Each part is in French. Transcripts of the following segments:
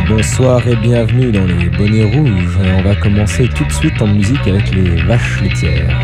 Bonsoir et bienvenue dans les Bonnets Rouges. On va commencer tout de suite en musique avec les Vaches Laitières.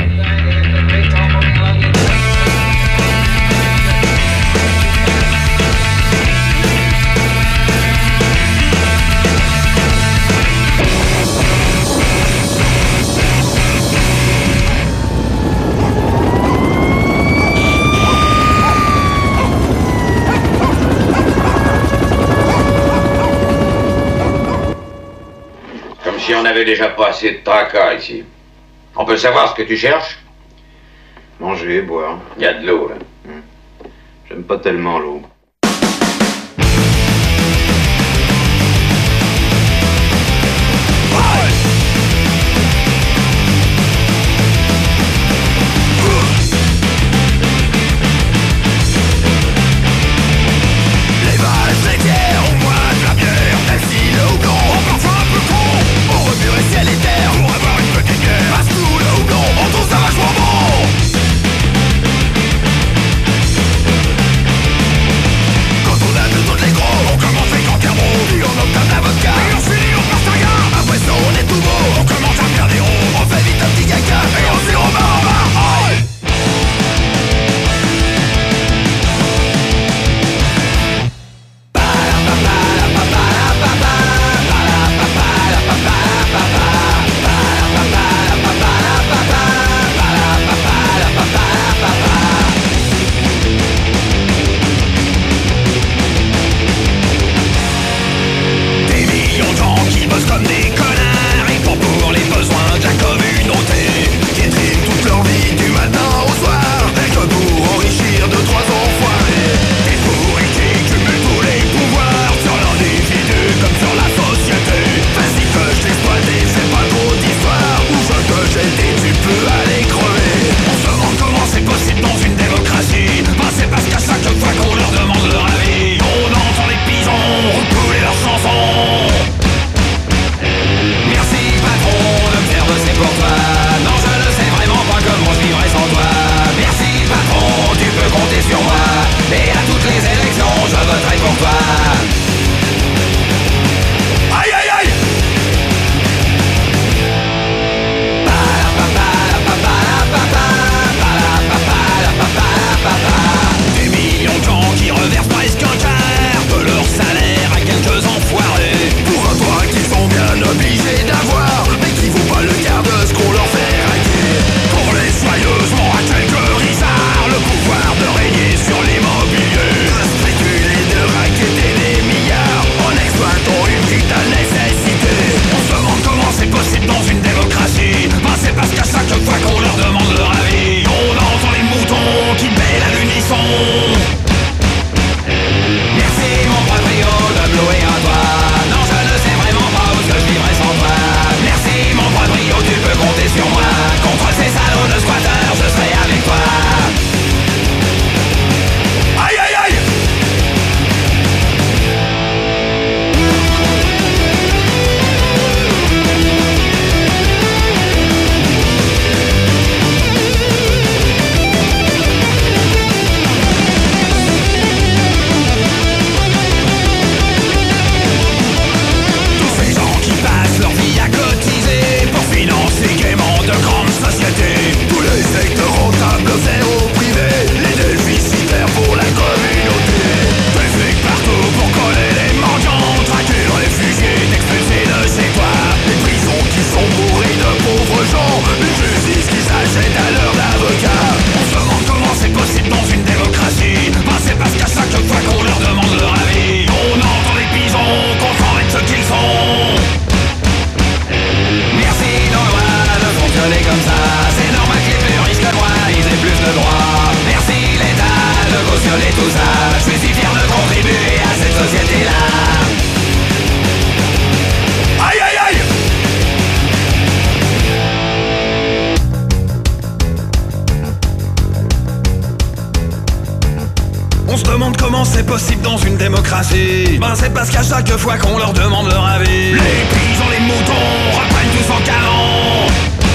Si on n'avait déjà pas assez de tracas ici. On peut savoir ce que tu cherches? Manger, boire. Il y a de l'eau, là. J'aime pas tellement l'eau. C'est parce qu'à chaque fois qu'on leur demande leur avis, les pigeons, les moutons reprennent tous en canon.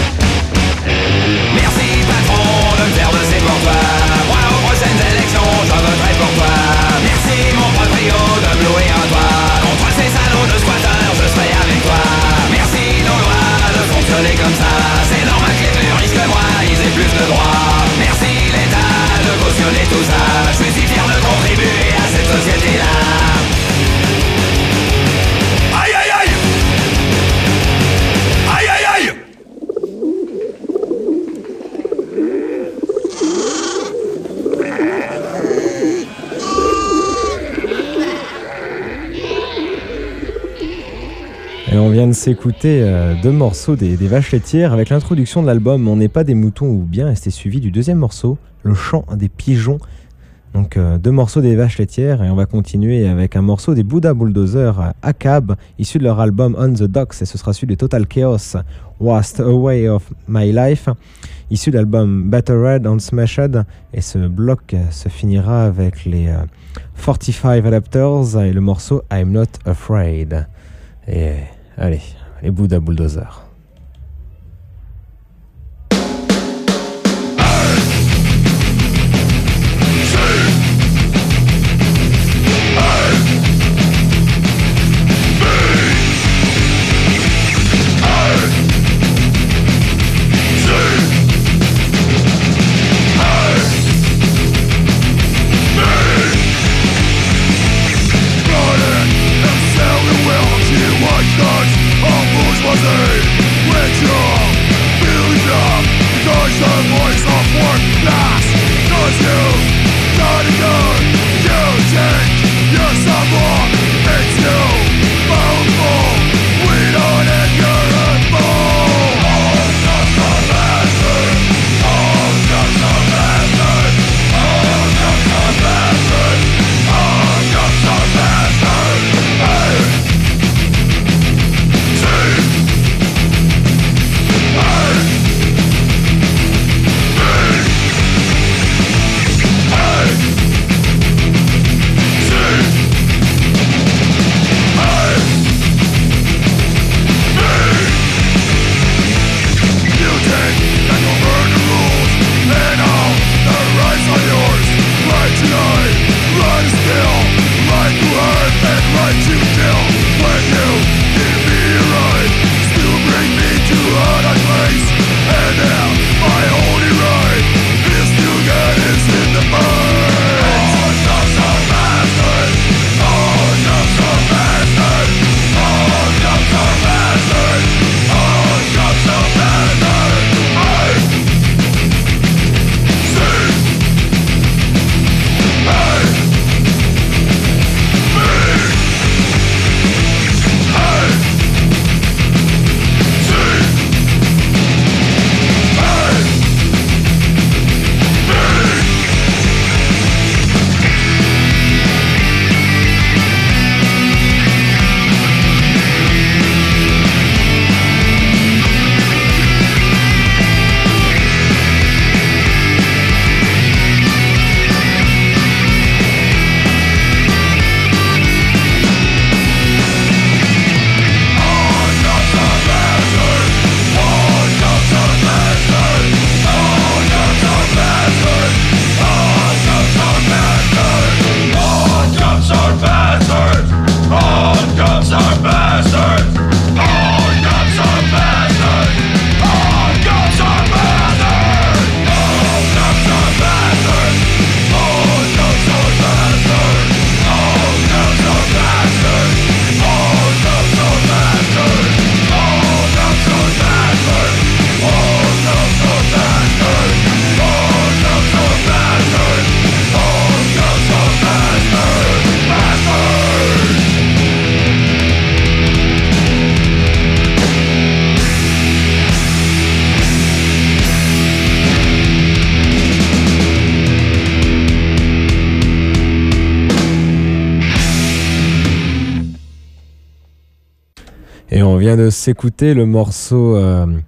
Merci patron de me faire bosser pour toi. Moi aux prochaines élections je voterai pour toi. Merci mon proprio de me louer un toit contre ces salauds de squatteurs. Et on vient de s'écouter deux morceaux des Vaches Laitières avec l'introduction de l'album On n'est pas des moutons ou bien, et c'était suivi du deuxième morceau, Le chant des pigeons. Donc deux morceaux des Vaches Laitières, et on va continuer avec un morceau des Buddha Bulldozer ACAB, issu de leur album On the Docks, et ce sera celui de Total Chaos, Wasted Away of My Life, issu de l'album Battered and Smashed, et ce bloc se finira avec les 45 Adapters et le morceau I'm Not Afraid. Et allez, les Buddha Bulldozer. Et on vient de s'écouter le morceau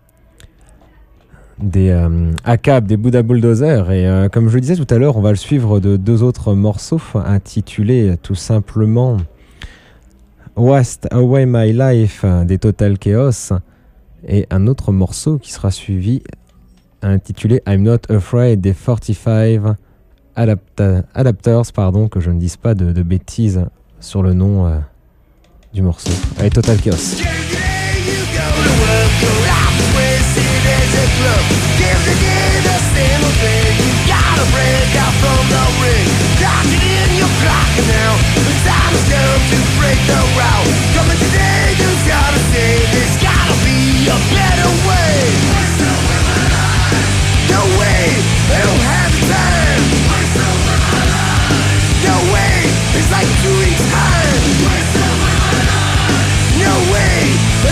des ACAB, des Buddha Bulldozer. Et comme je le disais tout à l'heure, on va le suivre de deux autres morceaux intitulés tout simplement Wasted Away My Life des Total Chaos, et un autre morceau qui sera suivi intitulé I'm Not Afraid des 45 Adapters, pardon, que je ne dise pas de bêtises sur le nom du morceau. Allez, Total Chaos. It's like 2 weeks time. No way.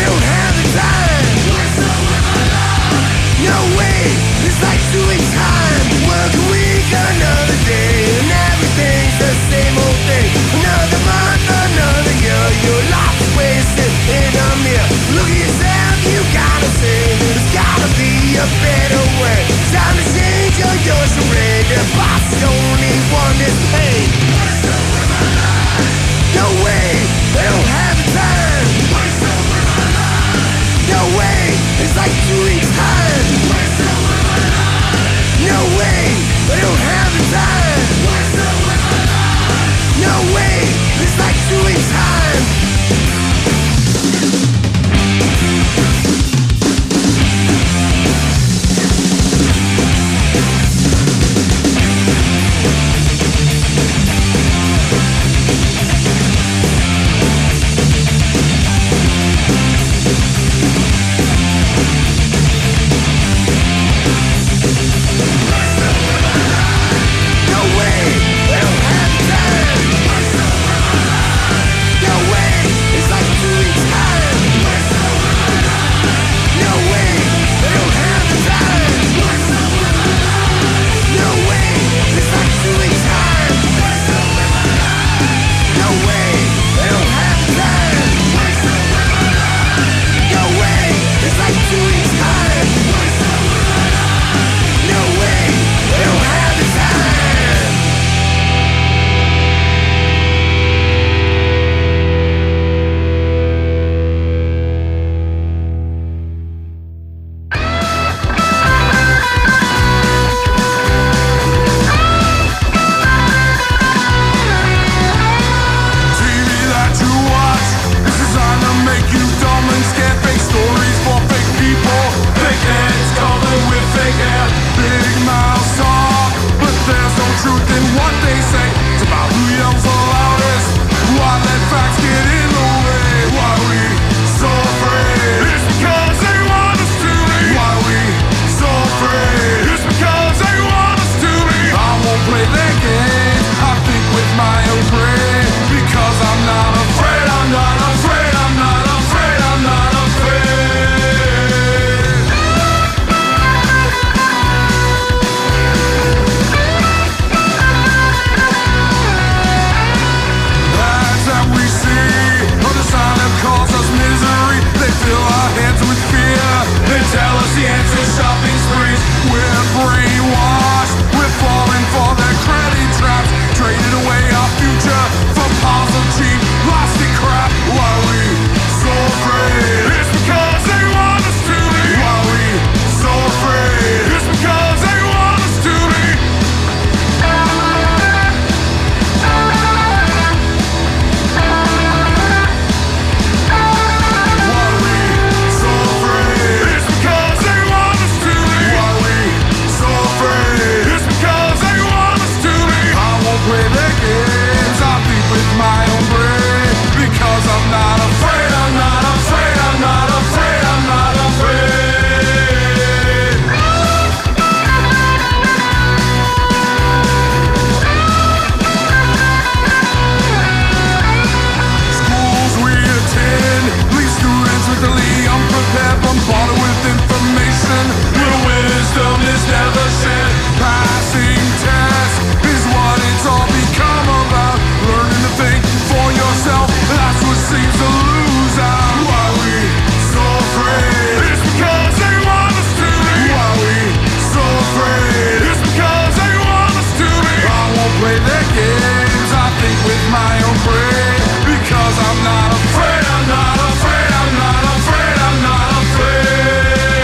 games I think with my own brain. Because I'm not afraid, I'm not afraid, I'm not afraid, I'm not afraid.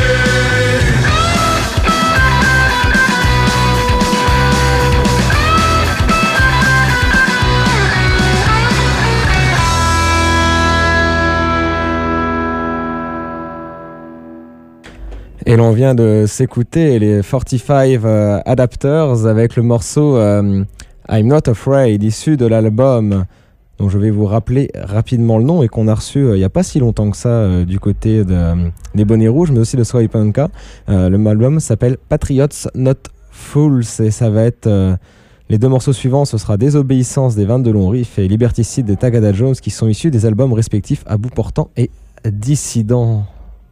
Et l'on vient de s'écouter les 45 Adapters avec le morceau I'm Not Afraid, issu de l'album dont je vais vous rappeler rapidement le nom et qu'on a reçu il n'y a pas si longtemps que ça du côté des Bonnets Rouges, mais aussi de Soipanka. L'album s'appelle Patriots Not Fools et ça va être... les deux morceaux suivants, ce sera Désobéissance des 22 longs riffs et Liberticide des Tagada Jones qui sont issus des albums respectifs À bout portant et Dissident.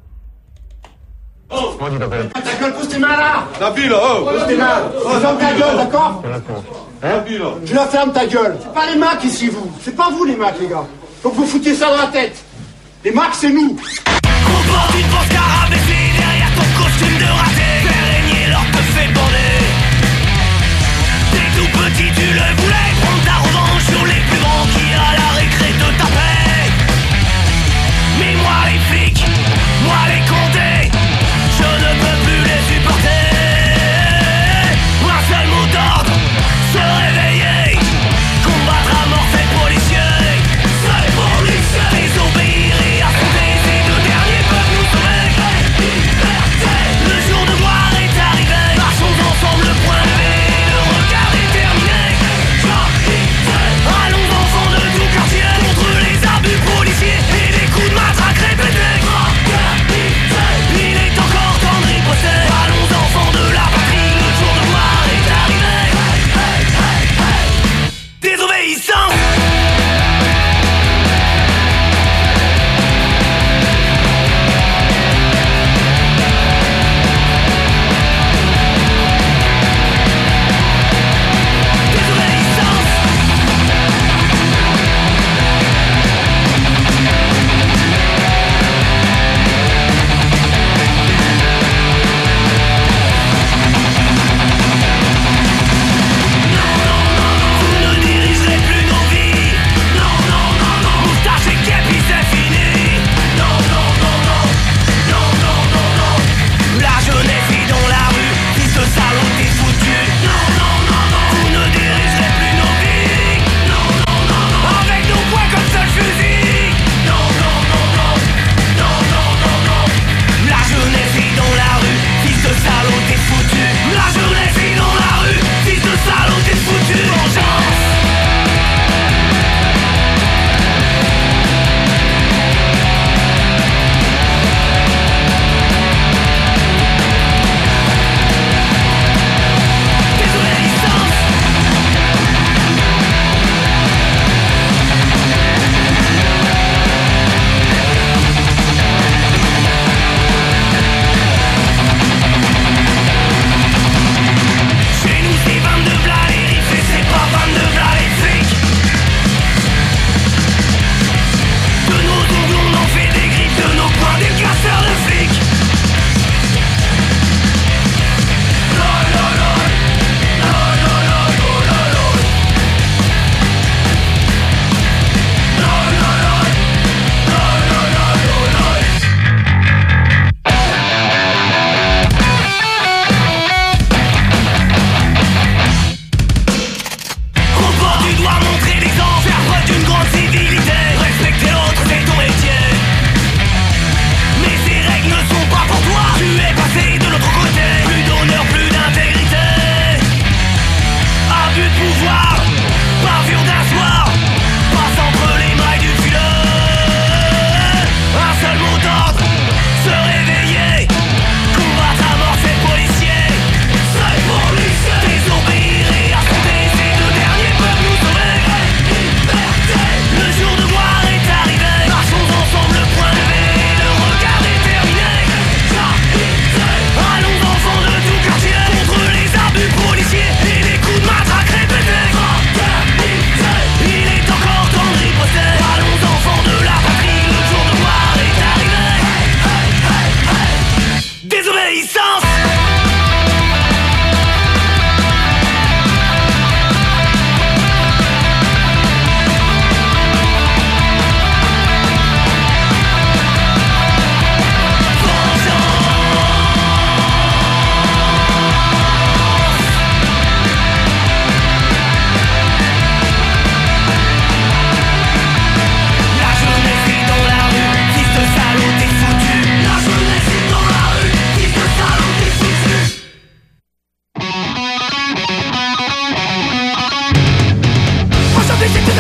Ta gueule, pousse tes mains là. Nabil, oh. Pousse tes mains. Ferme ta gueule, d'accord? Nabil. Tu la fermes ta gueule. C'est pas les Macs ici, vous. C'est pas vous les Macs, les gars. Donc vous foutiez ça dans la tête. Les Macs, c'est nous. On porte une pense carabessée derrière ton costume de raté. Faire régner l'or te fait bander. T'es tout petit, tu le voulais. Prendre ta revanche sur les plus grands qui à la récré te tapaient. Mais moi les flics, moi les condés, je ne peux plus les supporter. Un seul mot d'ordre, se réveiller, combattre à mort ces policiers. Ces policiers, désobéir et affronter ces deux derniers peuvent nous sauver. Liberté, le jour de gloire est arrivé. Marchons ensemble, le point levé, le regard déterminé. Allons enfants de tout quartier, contre les abus policiers et les coups de matraque répétés. Il est encore temps de riposter. Allons enfants de la patrie, le jour de gloire est arrivé. Désobéissance. Vous ne dirigerez plus nos vies.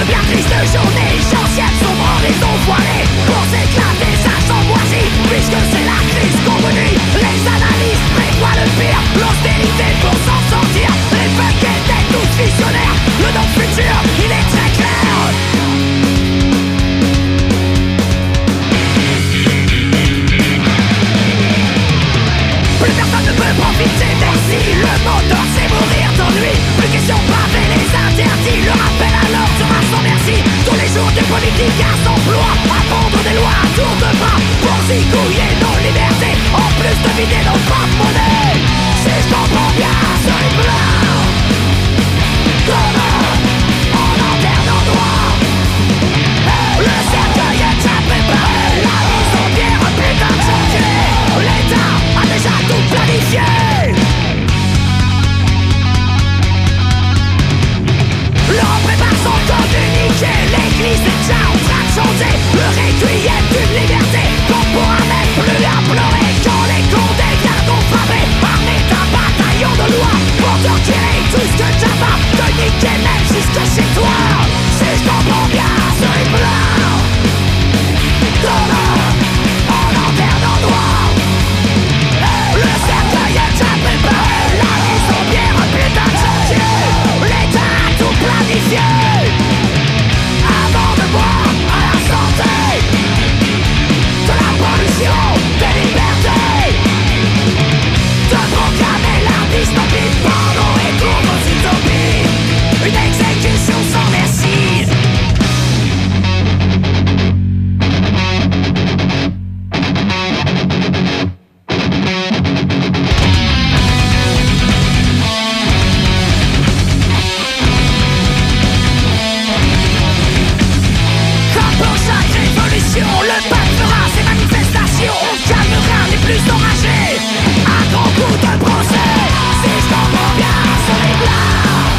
de bien tristes journées, j'anciennes sombre horizon voilé. Pour s'éclater, ça sent moisi, puisque c'est la crise qu'on me dit. Les analystes prévoient le pire, l'austérité pour s'en sortir. Les peuples étaient tous visionnaires, le nom futur, il est très clair. Plus personne ne peut profiter, merci. Le moteur c'est mourir d'ennui. Plus question de braver les interdits. Le rappel à l'ordre sera sans merci. Tous les jours des politiciens s'emploient à prendre des lois à tour de bras pour zigouiller nos libertés, en plus de vider nos porte-monnaies. Si je comprends bien, c'est blanc. Comment on enterre nos droits. Le cercueil est à préparer. La mise en pierre, putain de chantier. L'État a déjà tout planifié. L'Europe prépare son communiqué. L'église est déjà en train de changer. Le requiem d'une liberté qu'on pourra même plus implorer. Quand les condés viendront frapper, armés d'un bataillon de loi pour te retirer tout ce que t'as pas, te niquer même jusque chez toi. Si je comprends bien, c'est blanc. Demain, on enterre nos droits. Le cercueil est déjà préparé. La mise en pierre, putain de chantier. L'État a tout planifié. Avant de boire à la santé, de la pollution, des libertés, de proclamer la dystopie pendant et pour nos utopies. Une exécution sans merci. Comme pour chaque révolution, le peuple fera ses manifestations. On calmera les plus enragés à grands coups de procès. Si je comprends bien, c'est les blancs.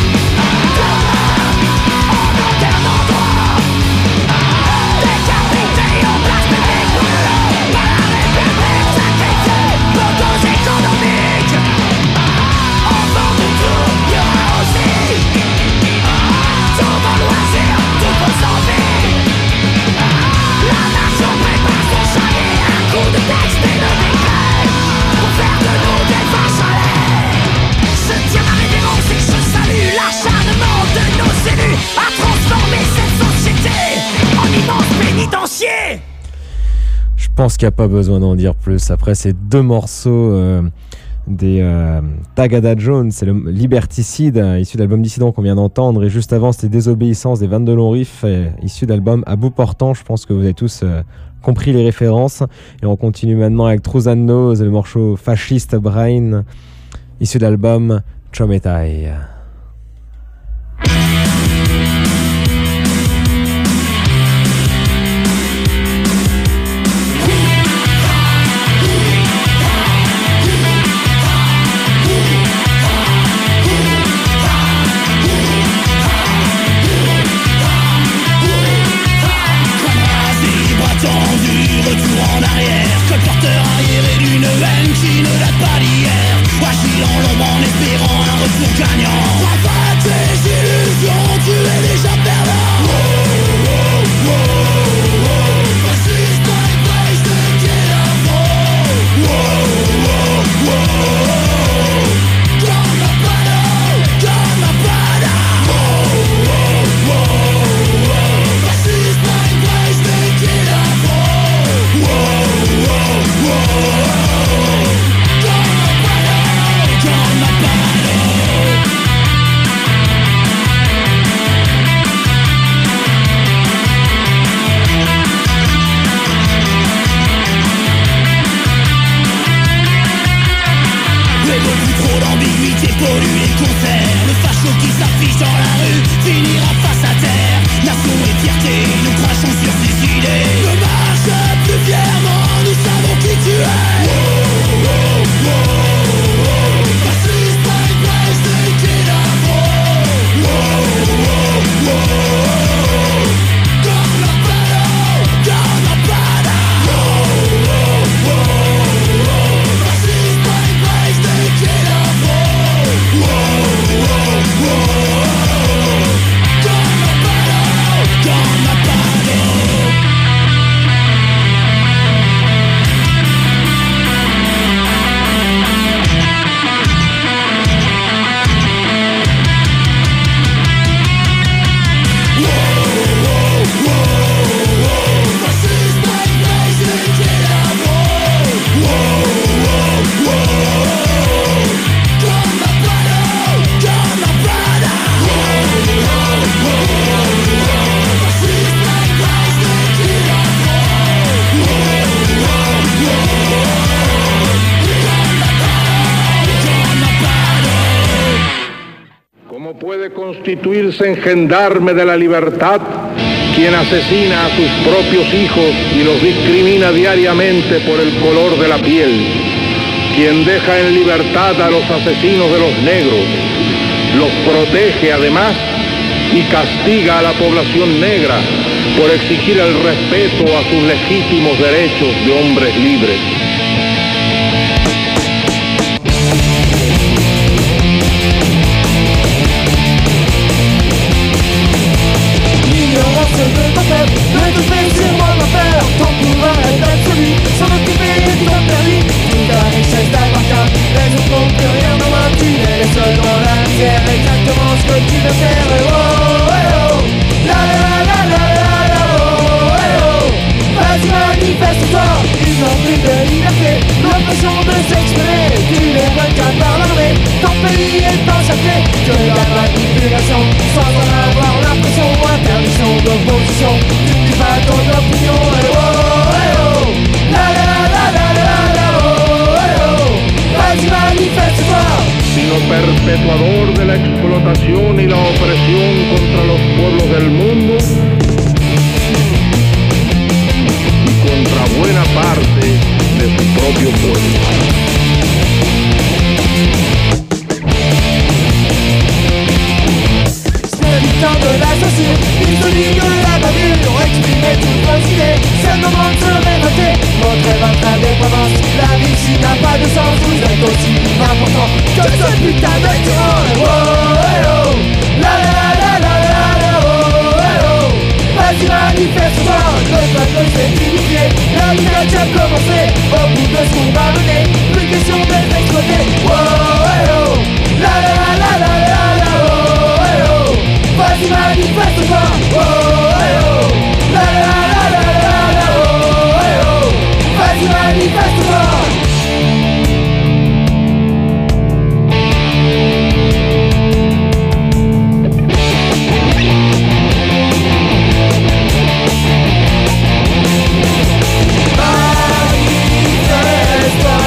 On enterre nos droits. Décapités en place publique, brûlés par la République, sacrifiés pour cause économique. Enfants de tout, il y aura aussi tout vos loisirs, toutes vos envies. La nation prépare son charier, un coup de texte et de décret pour faire de nous des vaches à lait. Je tiens ma révérence et je salue l'acharnement de nos élus à transformer cette société en immense pénitencier. Je pense qu'il n'y a pas besoin d'en dire plus. Après ces deux morceaux des Tagada Jones, c'est le Liberticide, issu de l'album Dissident qu'on vient d'entendre, et juste avant c'était Désobéissance des 22 longs riffs, issu de l'album À bout portant. Je pense que vous avez tous compris les références. Et on continue maintenant avec Truth and Nose, le morceau Fasciste Brain, issu de l'album Chometai. Retour en arrière, colporteur arriéré d'une haine qui ne date pas d'hier. Agile en l'ombre en espérant un retour gagnant. constituirse en gendarme de la libertad, quien asesina a sus propios hijos y los discrimina diariamente por el color de la piel, quien deja en libertad a los asesinos de los negros, los protege además y castiga a la población negra por exigir el respeto a sus legítimos derechos de hombres libres. L'ignorance de ton peuple ne te fait sûrement pas peur. Ton pouvoir est absolu, s'en occuper est ton permis. Toute ta richesse t'appartient, les autres n'ont plus rien en main. Tu es le seul dans la misère, exactement ce que tu veux faire. Oh, oh, oh, la la la la la la, oh, oh, oh. Vas-y manifeste-toi, ils n'ont plus de liberté, l'impression de s'exprimer. Tu les vainqueurs par l'armée, ton pays est encerclé de la manipulation, sans en avoir l'impression. Interdiction d'opposition, tu ne dis pas ton opinion. Eh oh, eh oh, la la la la la la, oh, eh oh. Vas-y manifeste-toi. Sino perpetuador de la explotación y la opresión contra los pueblos del mundo y contra buena parte de su propio pueblo. Militant de la censure, isolé de la bavure, exprimer toutes vos idées, c'est le moment de se révolter. Montrez votre indépendance, la vie ici n'a pas de sens. Vous êtes aussi important que ce putain de tyran. Oh, eh oh, la la la la la la, oh, eh oh. Vas-y manifeste-toi, le peuple s'est unifié, la lutte a commencé, au bout de ce qu'on va mener, plus question d'être exploité. Oh, eh oh, la la la la la la, oh, eh oh. Vas-y manifeste-toi, oh, eh oh, la la la la la la, oh, eh oh. Vas-y manifeste-toi. Manifeste-toi.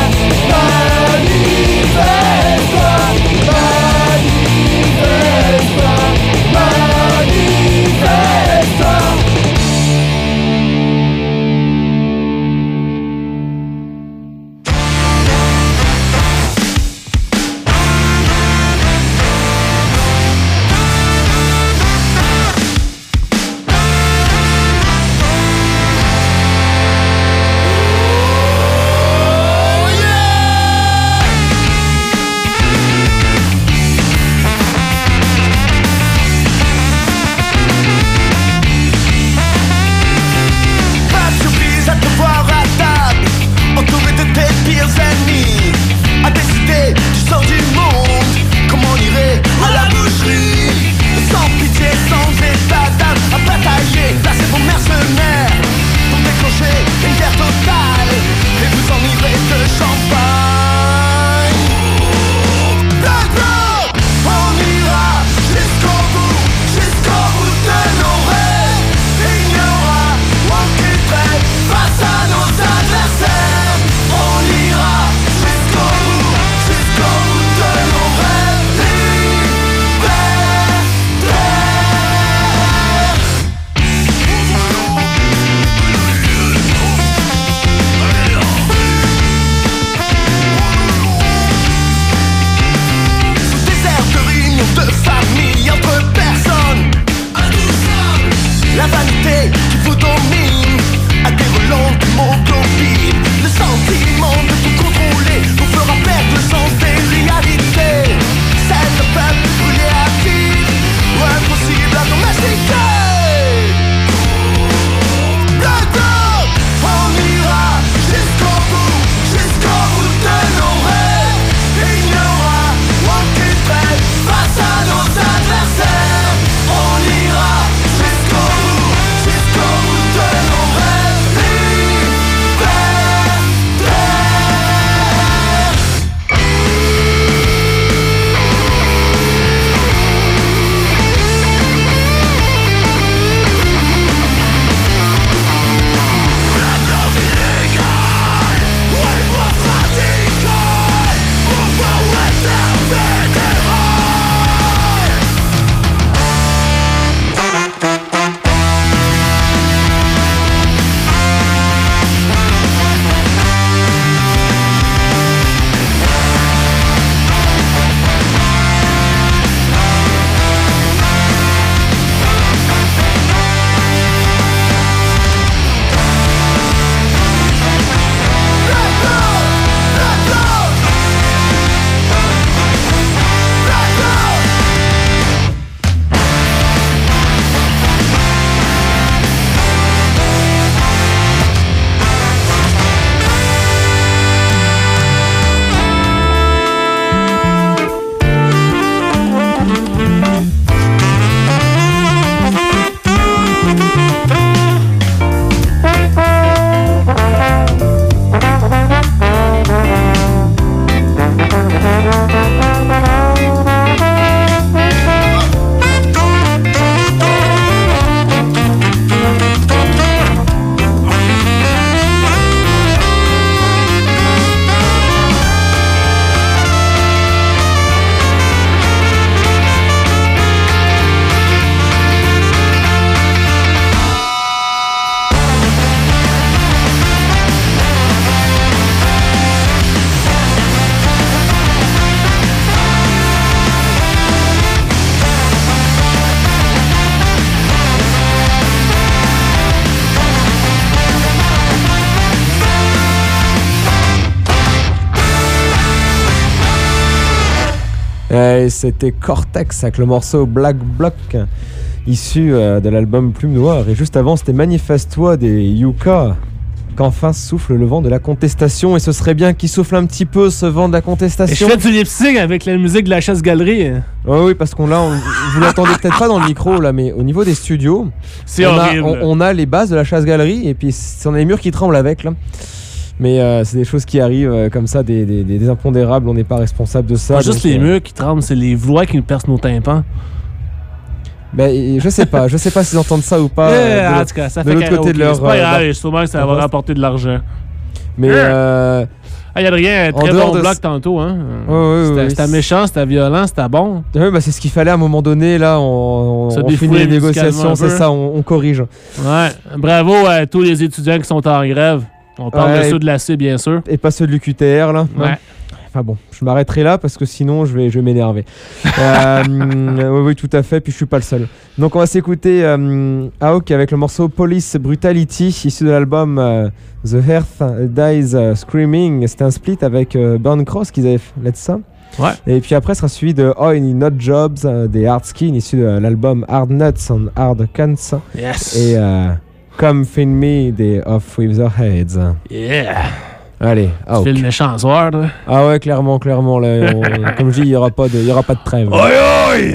Et c'était Cortex avec le morceau Black Block, issu de l'album Plume Noire. Et juste avant, c'était Manifeste-toi des Yuka. Qu'enfin souffle le vent de la contestation. Et ce serait bien qu'il souffle un petit peu ce vent de la Et contestation. je fais du lip-sync avec la musique de la chasse-galerie. Oh oui, parce qu'on là, vous l'entendez peut-être pas dans le micro là, mais au niveau des studios, C'est on horrible. on a les bases de la chasse-galerie et puis on a les murs qui tremblent avec là. Mais c'est des choses qui arrivent comme ça, des impondérables. On n'est pas responsable de ça. Pas juste donc, les murs qui tremblent, c'est les vlois qui nous percent nos tympans. Ben, je sais pas s'ils entendent ça ou pas. En tout cas, ça de fait l'autre côté de leur. C'est pas grave, sûrement que ça va rapporter de l'argent. Mais Ah, Adrien, En très dehors bon de bloc tantôt, hein. oui, C'était méchant, c'était violent, c'était bon. ouais, bah, c'est ce qu'il fallait à un moment donné. Là, on Se finit défouler les négociations, musicalement un c'est peu. ça, on corrige. Ouais. Bravo à tous les étudiants qui sont en grève. On parle de Ouais, ceux de la C, bien sûr. Et pas ceux de l'UQTR là. Ouais. Enfin bon, je m'arrêterai là parce que sinon je vais m'énerver. Oui, tout à fait, puis je suis pas le seul. Donc on va s'écouter Hawk avec le morceau Police Brutality, issu de l'album The Earth Dies Screaming. C'était un split avec Burn Cross qu'ils avaient fait ça. Ouais. Et puis après sera suivi de Oh Any Not Jobs des Hard Skin, issu de l'album Hard Nuts and Hard Cans. Yes. Et Come Find Me des Off With Their Heads. Yeah. Allez, Tu Hawk. fais le méchant soir, là. Ah ouais, clairement, là, comme je dis, il y aura pas de trêve. Oi, oi!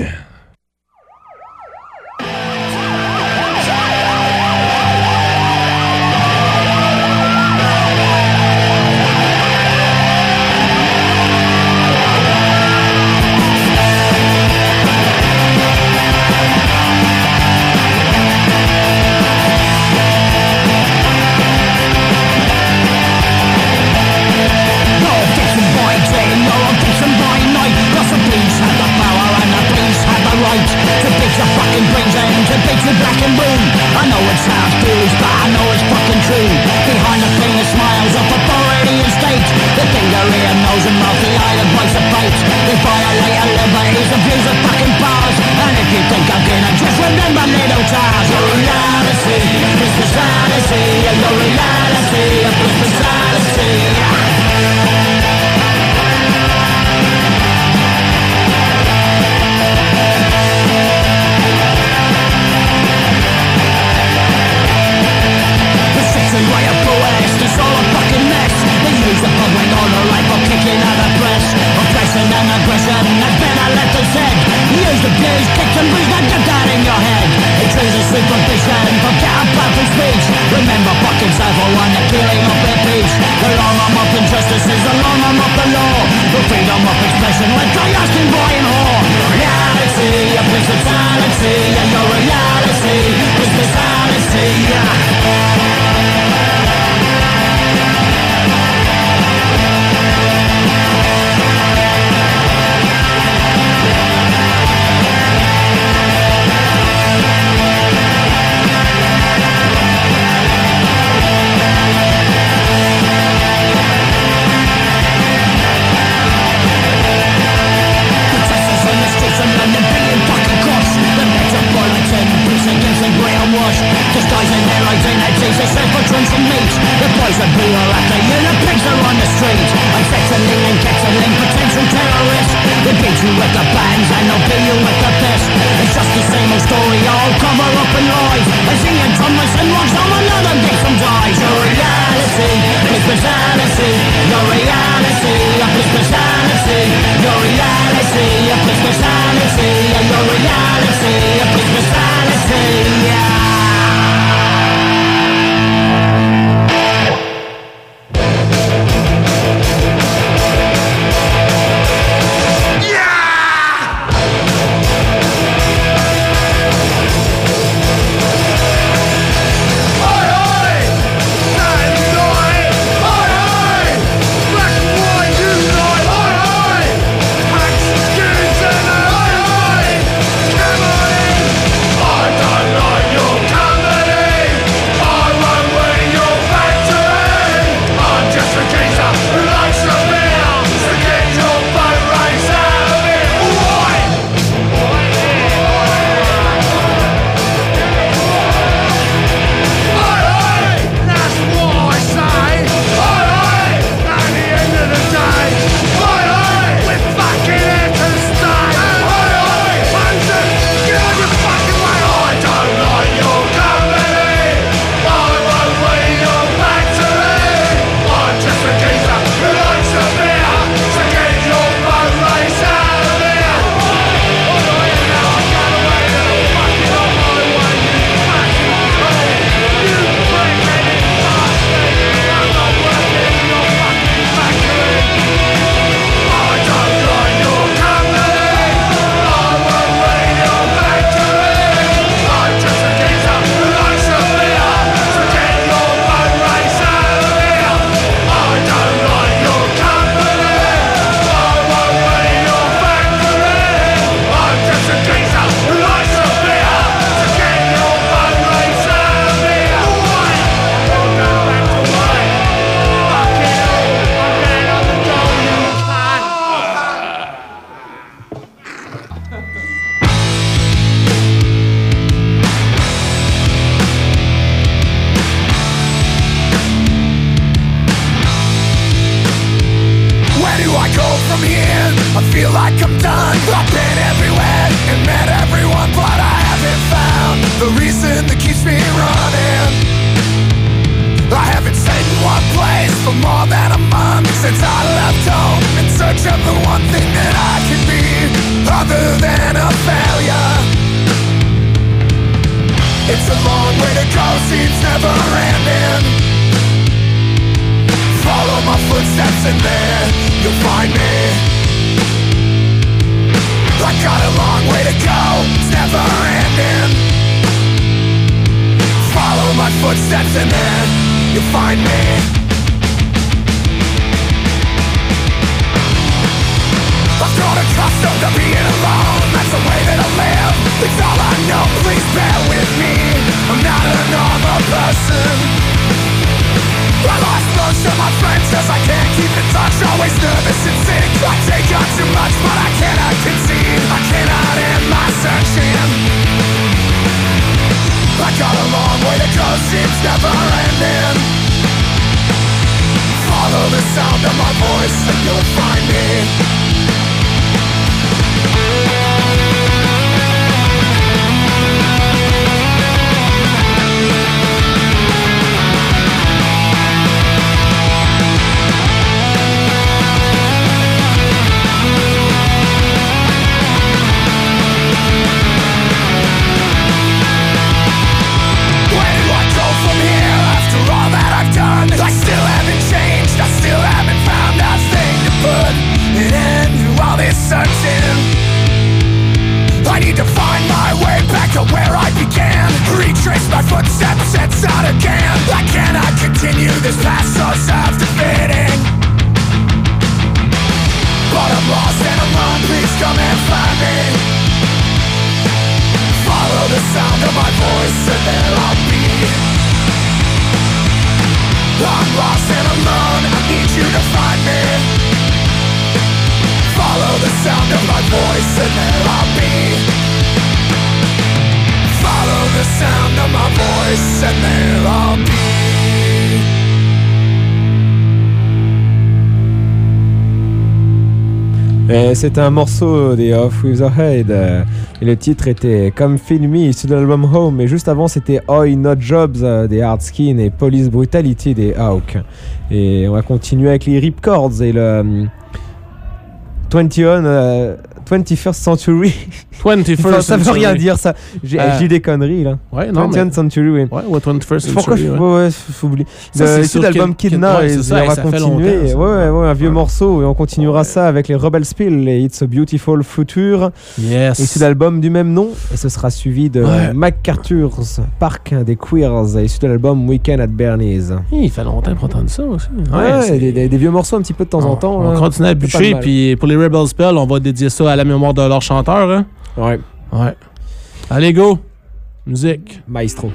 It's a long way to go, seems never ending. Follow my footsteps and there you'll find me. I got a long way to go, it's never ending. Follow my footsteps and there you'll find me. I've grown accustomed to being alone, that's the way that I live. It's all I know, please bear with me. I'm not a normal person. I lost most of my friends cause I can't keep in touch. Always nervous and sick, I take on too much but I cannot concede. I cannot end my searching. I got a long way to go, seems never ending. Follow the sound of my voice and you'll find me. I still haven't changed, I still haven't found a thing to put an end to all this searching. I need to find my way back to where I began, retrace my footsteps and start again. I cannot continue this path so self-defeating, but I'm lost and alone, please come and find me. Follow the sound of my voice and there I'll be. I'm lost and alone, I need you to find me. Follow the sound of my voice and there I'll be. Follow the sound of my voice and there I'll be. C'est un morceau des Off With A Head et le titre était Come Feel Me, issu de l'album Home, et juste avant c'était Oi Not Jobs des Hard Skin et Police Brutality des Hawk. Et on va continuer avec les Ripcords et le 21st Century. 21st Ça veut rien dire ça. J'ai des conneries là. Ouais, non, 20th Century, oui. Ouais, 21st Century. Pourquoi faut oublier. C'est l'album Kidna et on va continuer. Un vieux morceau et on continuera ça avec les Rebel Spill et It's a Beautiful Future. Yes. Issu d'album du même nom et ce sera suivi de MacArthur's Park des Queers issu de l'album Weekend at Bernie's. Il fait longtemps pour entendre ça aussi. Des vieux morceaux un petit peu de temps en temps. On continue à bûcher puis pour les Rebel Spill, on va dédier ça à la mémoire de leur chanteur. Hein? Ouais. Allez, go! Musique. Maestro.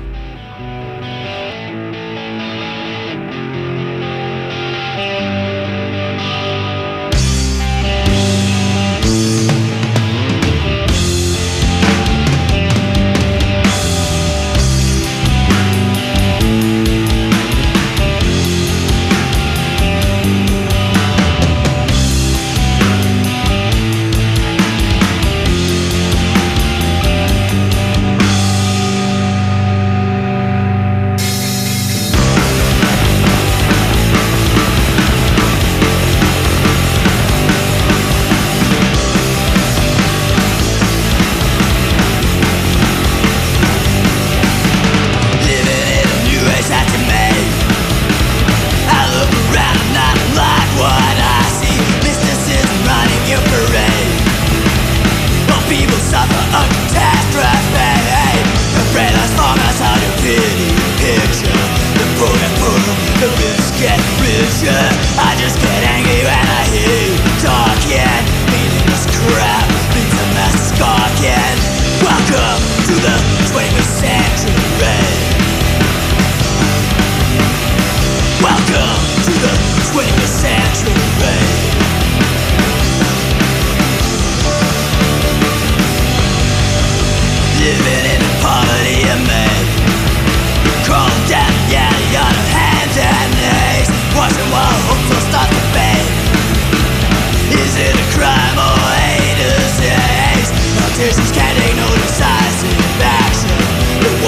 Politicians can't take no decisive action.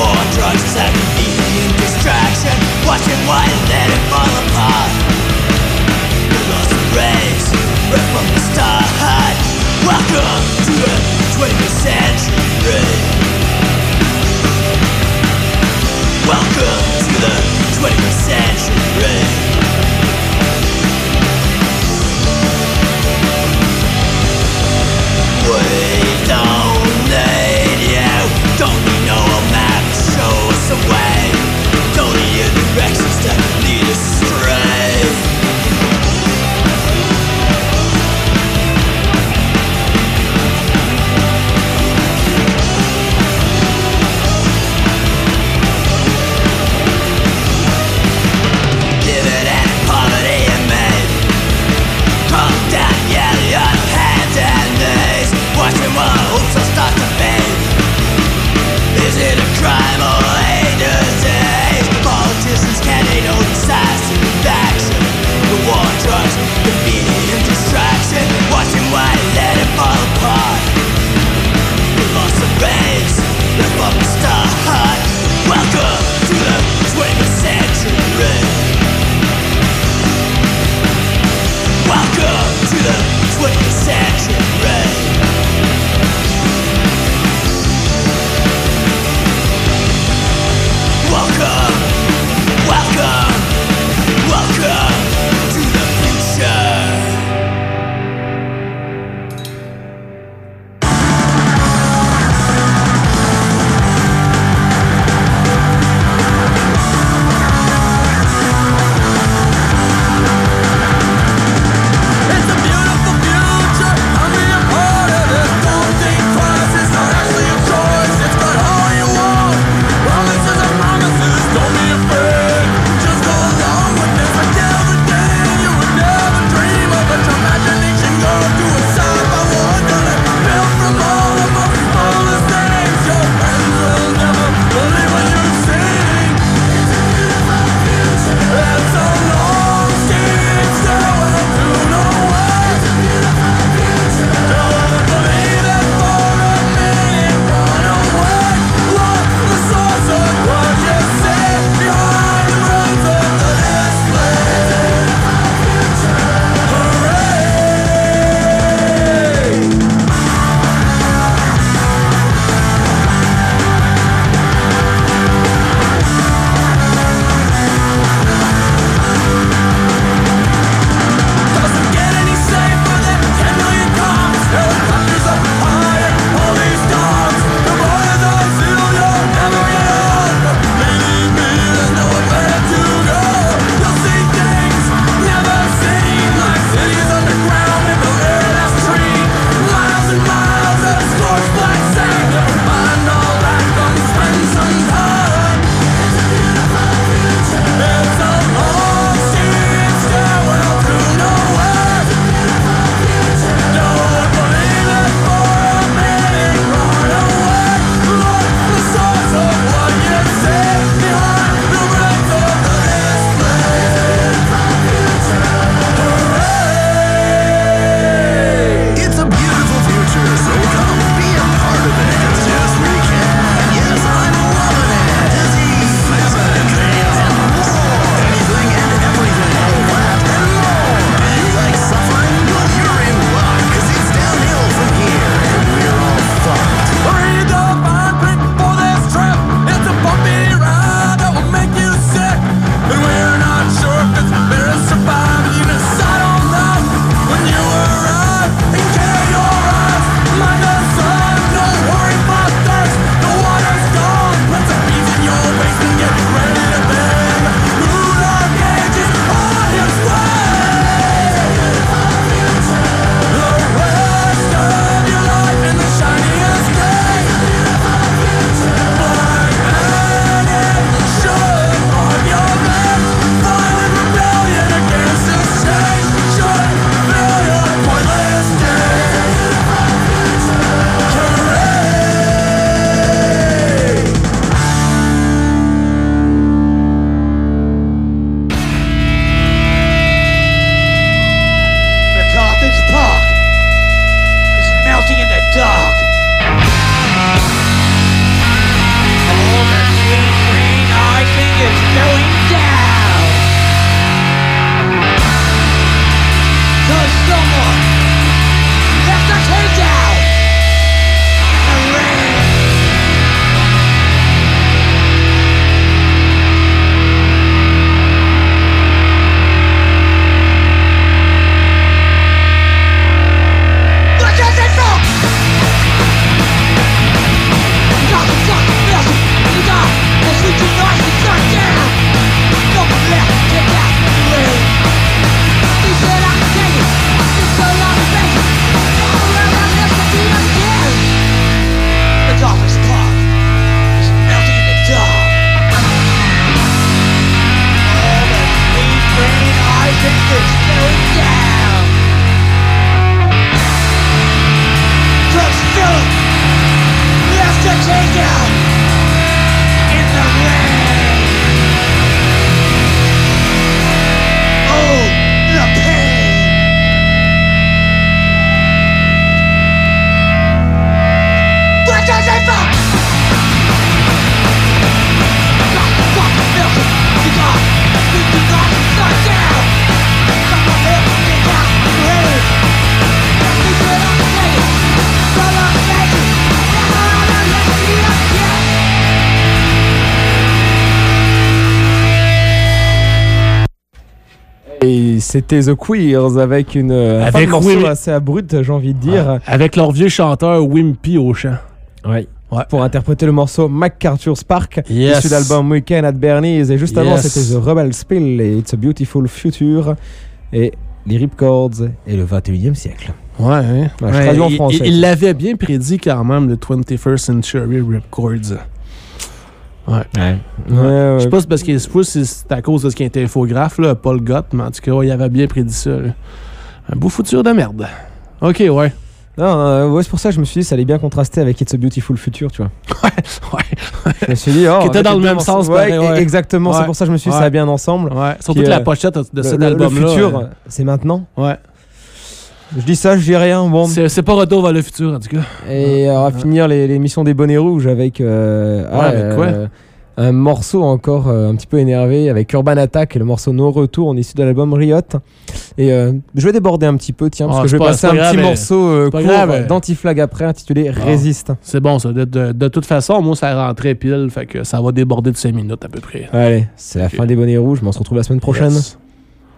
Et c'était The Queers avec une fin de morceau assez abrupte, j'ai envie de dire. Avec leur vieux chanteur Wimpy au chant. Ouais. Pour interpréter le morceau MacArthur's Park, issu de l'album Weekend at Bernie's. Et juste avant, c'était The Rebel Spill et It's a Beautiful Future. Et les Ripcords et le 21e siècle. Ouais. Je traduis en français. Il l'avait bien prédit quand même, le 21st Century Ripcords. Ouais. Je sais pas si c'est à cause de ce qui était infographe, là, Paul Gott, mais en tout cas, il avait bien prédit ça. Là. Un beau futur de merde. Ok, ouais. Non, c'est pour ça que je me suis dit ça allait bien contraster avec It's a Beautiful Future, tu vois. Ouais. Je me suis dit, qui était dans le même sens, exactement. C'est pour ça que je me suis dit ça va bien ensemble. Ouais. Surtout que la pochette de cet album-là. Le futur, c'est maintenant. Ouais. Je dis ça, je dis rien. Bon. C'est pas retour vers le futur, en tout cas. Et on va finir l'émission des bonnets rouges avec, avec quoi? Un morceau encore un petit peu énervé avec Urban Attack et le morceau No Retour issu de l'album Riot. Et je vais déborder un petit peu, tiens, parce que je vais passer un petit morceau court d'Anti-Flag après intitulé Résiste. C'est bon, ça. De toute façon, moi, ça rentrait pile, fait que ça va déborder de 5 minutes à peu près. Allez, c'est la fin des bonnets rouges, mais on se retrouve la semaine prochaine. Yes.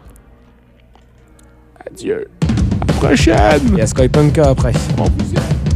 Adieu. À la prochaine. Et à Skypunka après. Bon,